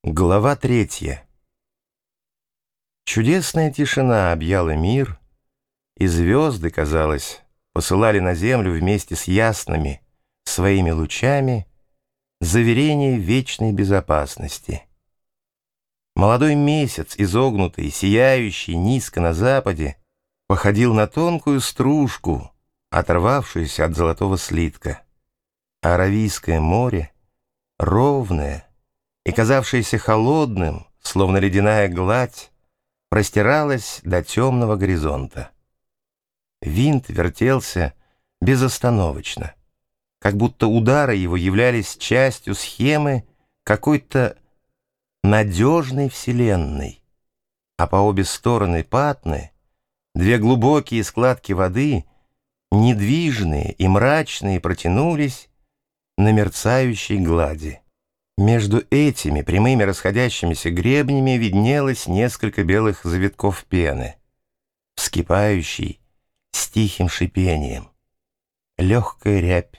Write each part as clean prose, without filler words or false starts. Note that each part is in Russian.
Глава 3. Чудесная тишина объяла мир, и звезды, казалось, посылали на землю вместе с ясными своими лучами заверение вечной безопасности. Молодой месяц, изогнутый, сияющий низко на западе, походил на тонкую стружку, оторвавшуюся от золотого слитка. А Аравийское море, ровное и казавшееся холодным, словно ледяная гладь, простиралось до темного горизонта. Винт вертелся безостановочно, как будто удары его являлись частью схемы какой-то надежной вселенной, а по обе стороны Патны две глубокие складки воды, недвижные и мрачные, протянулись на мерцающей глади. Между этими прямыми расходящимися гребнями виднелось несколько белых завитков пены, вскипающей с тихим шипением. Легкая рябь,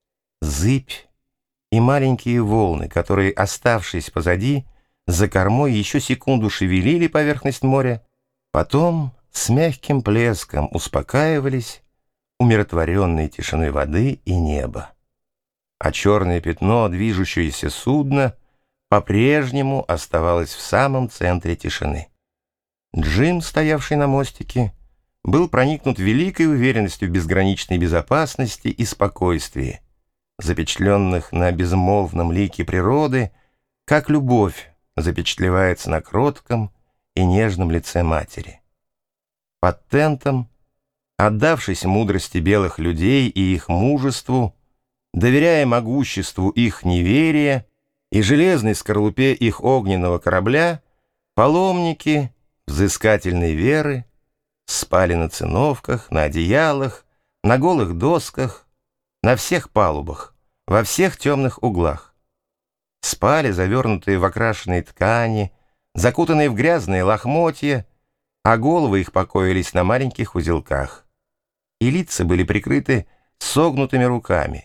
зыбь и маленькие волны, которые, оставшись позади, за кормой еще секунду шевелили поверхность моря, потом с мягким плеском успокаивались, умиротворенной тишиной воды и неба. А черное пятно, движущееся судно, по-прежнему оставалось в самом центре тишины. Джим, стоявший на мостике, был проникнут великой уверенностью в безграничной безопасности и спокойствии, запечатленных на безмолвном лике природы, как любовь запечатлевается на кротком и нежном лице матери. Под тентом, отдавшись мудрости белых людей и их мужеству, доверяя могуществу их неверия и железной скорлупе их огненного корабля, паломники взыскательной веры спали на циновках, на одеялах, на голых досках, на всех палубах, во всех темных углах. Спали, завернутые в окрашенные ткани, закутанные в грязные лохмотья, а головы их покоились на маленьких узелках, и лица были прикрыты согнутыми руками.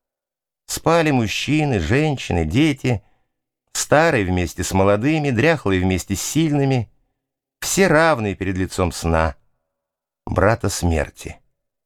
Спали мужчины, женщины, дети, старые вместе с молодыми, дряхлые вместе с сильными, все равные перед лицом сна, брата смерти.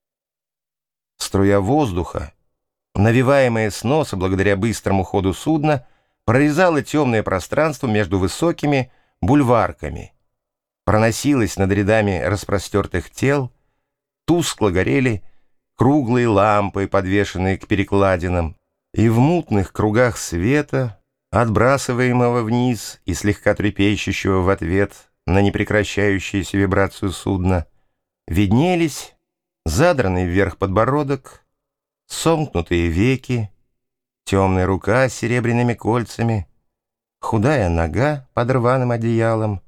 Струя воздуха, навеваемая с носа благодаря быстрому ходу судна, прорезала темное пространство между высокими бульварками, проносилась над рядами распростертых тел, тускло горели круглые лампы, подвешенные к перекладинам, и в мутных кругах света, отбрасываемого вниз и слегка трепещущего в ответ на непрекращающуюся вибрацию судна, виднелись задранный вверх подбородок, сомкнутые веки, темная рука с серебряными кольцами, худая нога под рваным одеялом,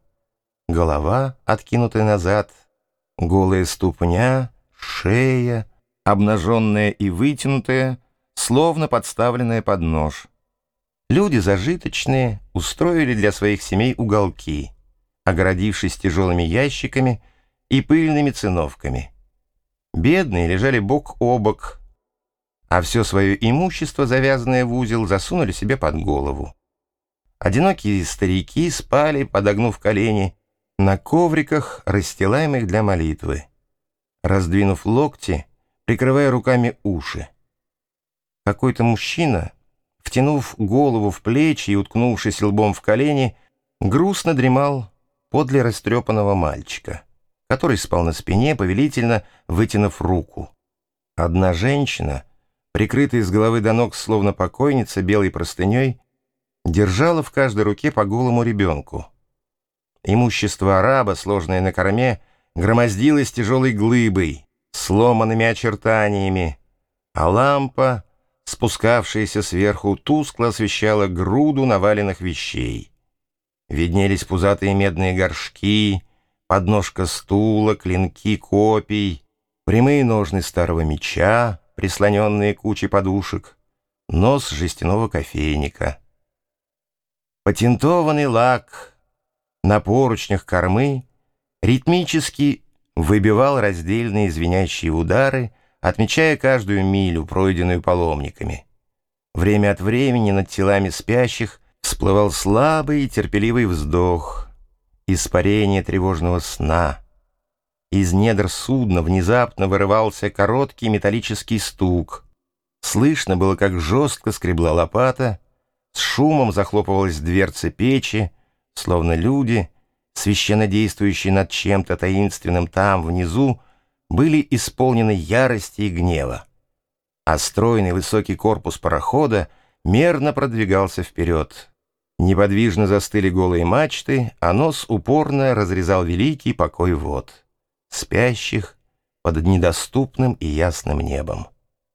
голова, откинутая назад, голая ступня, шея, обнаженная и вытянутая, словно подставленная под нож. Люди зажиточные устроили для своих семей уголки, огородившись тяжелыми ящиками и пыльными циновками. Бедные лежали бок о бок, а все свое имущество, завязанное в узел, засунули себе под голову. Одинокие старики спали, подогнув колени, на ковриках, расстилаемых для молитвы, раздвинув локти, прикрывая руками уши. Какой-то мужчина, втянув голову в плечи и уткнувшись лбом в колени, грустно дремал подле растрепанного мальчика, который спал на спине, повелительно вытянув руку. Одна женщина, прикрытая с головы до ног, словно покойница, белой простыней, держала в каждой руке по голому ребенку. Имущество араба, сложное на корме, громоздилось тяжелой глыбой, сломанными очертаниями, а лампа, спускавшаяся сверху, тускло освещала груду наваленных вещей. Виднелись пузатые медные горшки, подножка стула, клинки копий, прямые ножны старого меча, прислоненные кучей подушек, нос жестяного кофейника. Патентованный лак на поручнях кормы ритмически выбивал раздельные звенящие удары, отмечая каждую милю, пройденную паломниками. Время от времени над телами спящих Всплывал слабый и терпеливый вздох, испарение тревожного сна. Из недр судна внезапно вырывался короткий металлический стук. Слышно было, как жестко скребла лопата, с шумом захлопывалась дверца печи, словно люди, священно действующие над чем-то таинственным там, внизу, были исполнены ярости и гнева. А стройный высокий корпус парохода мерно продвигался вперед. Неподвижно застыли голые мачты, а нос упорно разрезал великий покой вод, спящих под недоступным и ясным небом.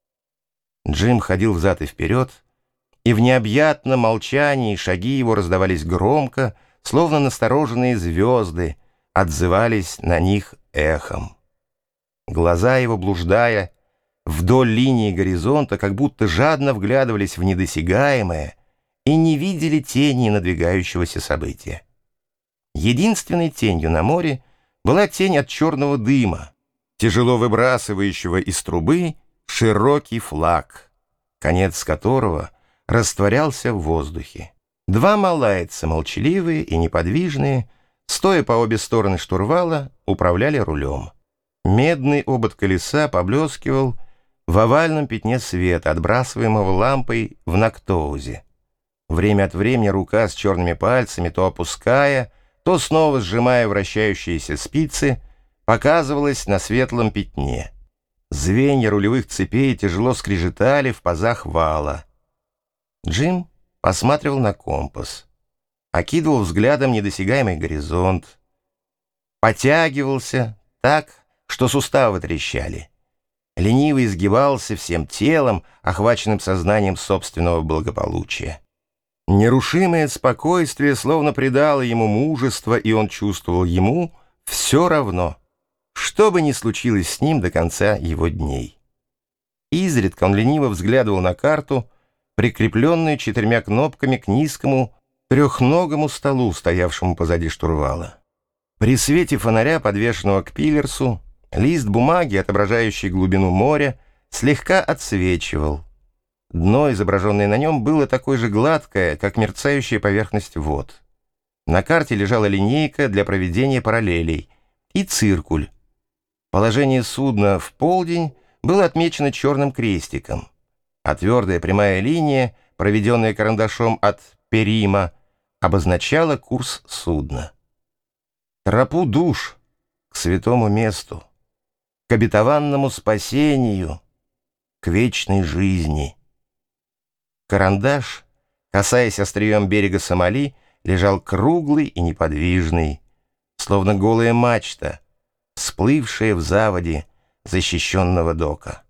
Джим ходил взад и вперед, и в необъятном молчании шаги его раздавались громко, словно настороженные звезды отзывались на них эхом. Глаза его, блуждая вдоль линии горизонта, как будто жадно вглядывались в недосягаемое и не видели тени надвигающегося события. Единственной тенью на море была тень от черного дыма, тяжело выбрасывающего из трубы широкий флаг, конец которого растворялся в воздухе. Два малайца, молчаливые и неподвижные, стоя по обе стороны штурвала, управляли рулем. Медный обод колеса поблескивал в овальном пятне света, отбрасываемого лампой в Нактоузе. Время от времени рука с черными пальцами, то опуская, то снова сжимая вращающиеся спицы, показывалась на светлом пятне. Звенья рулевых цепей тяжело скрежетали в пазах вала. Джим посматривал на компас, окидывал взглядом недосягаемый горизонт, потягивался так, что суставы трещали, лениво изгибался всем телом, охваченным сознанием собственного благополучия. Нерушимое спокойствие словно придало ему мужество, и он чувствовал, ему все равно, что бы ни случилось с ним до конца его дней. Изредка он лениво взглядывал на карту, прикрепленную 4 кнопками к низкому трехногому столу, стоявшему позади штурвала. При свете фонаря, подвешенного к пилерсу, лист бумаги, отображающий глубину моря, слегка отсвечивал. Дно, изображенное на нем, было такое же гладкое, как мерцающая поверхность вод. На карте лежала линейка для проведения параллелей и циркуль. Положение судна в полдень было отмечено черным крестиком, а твердая прямая линия, проведенная карандашом от Перима, обозначала курс судна. Тропу душ к святому месту, к обетованному спасению, к вечной жизни. Карандаш, касаясь острием берега Сомали, лежал круглый и неподвижный, словно голая мачта, всплывшая в заводе защищенного дока.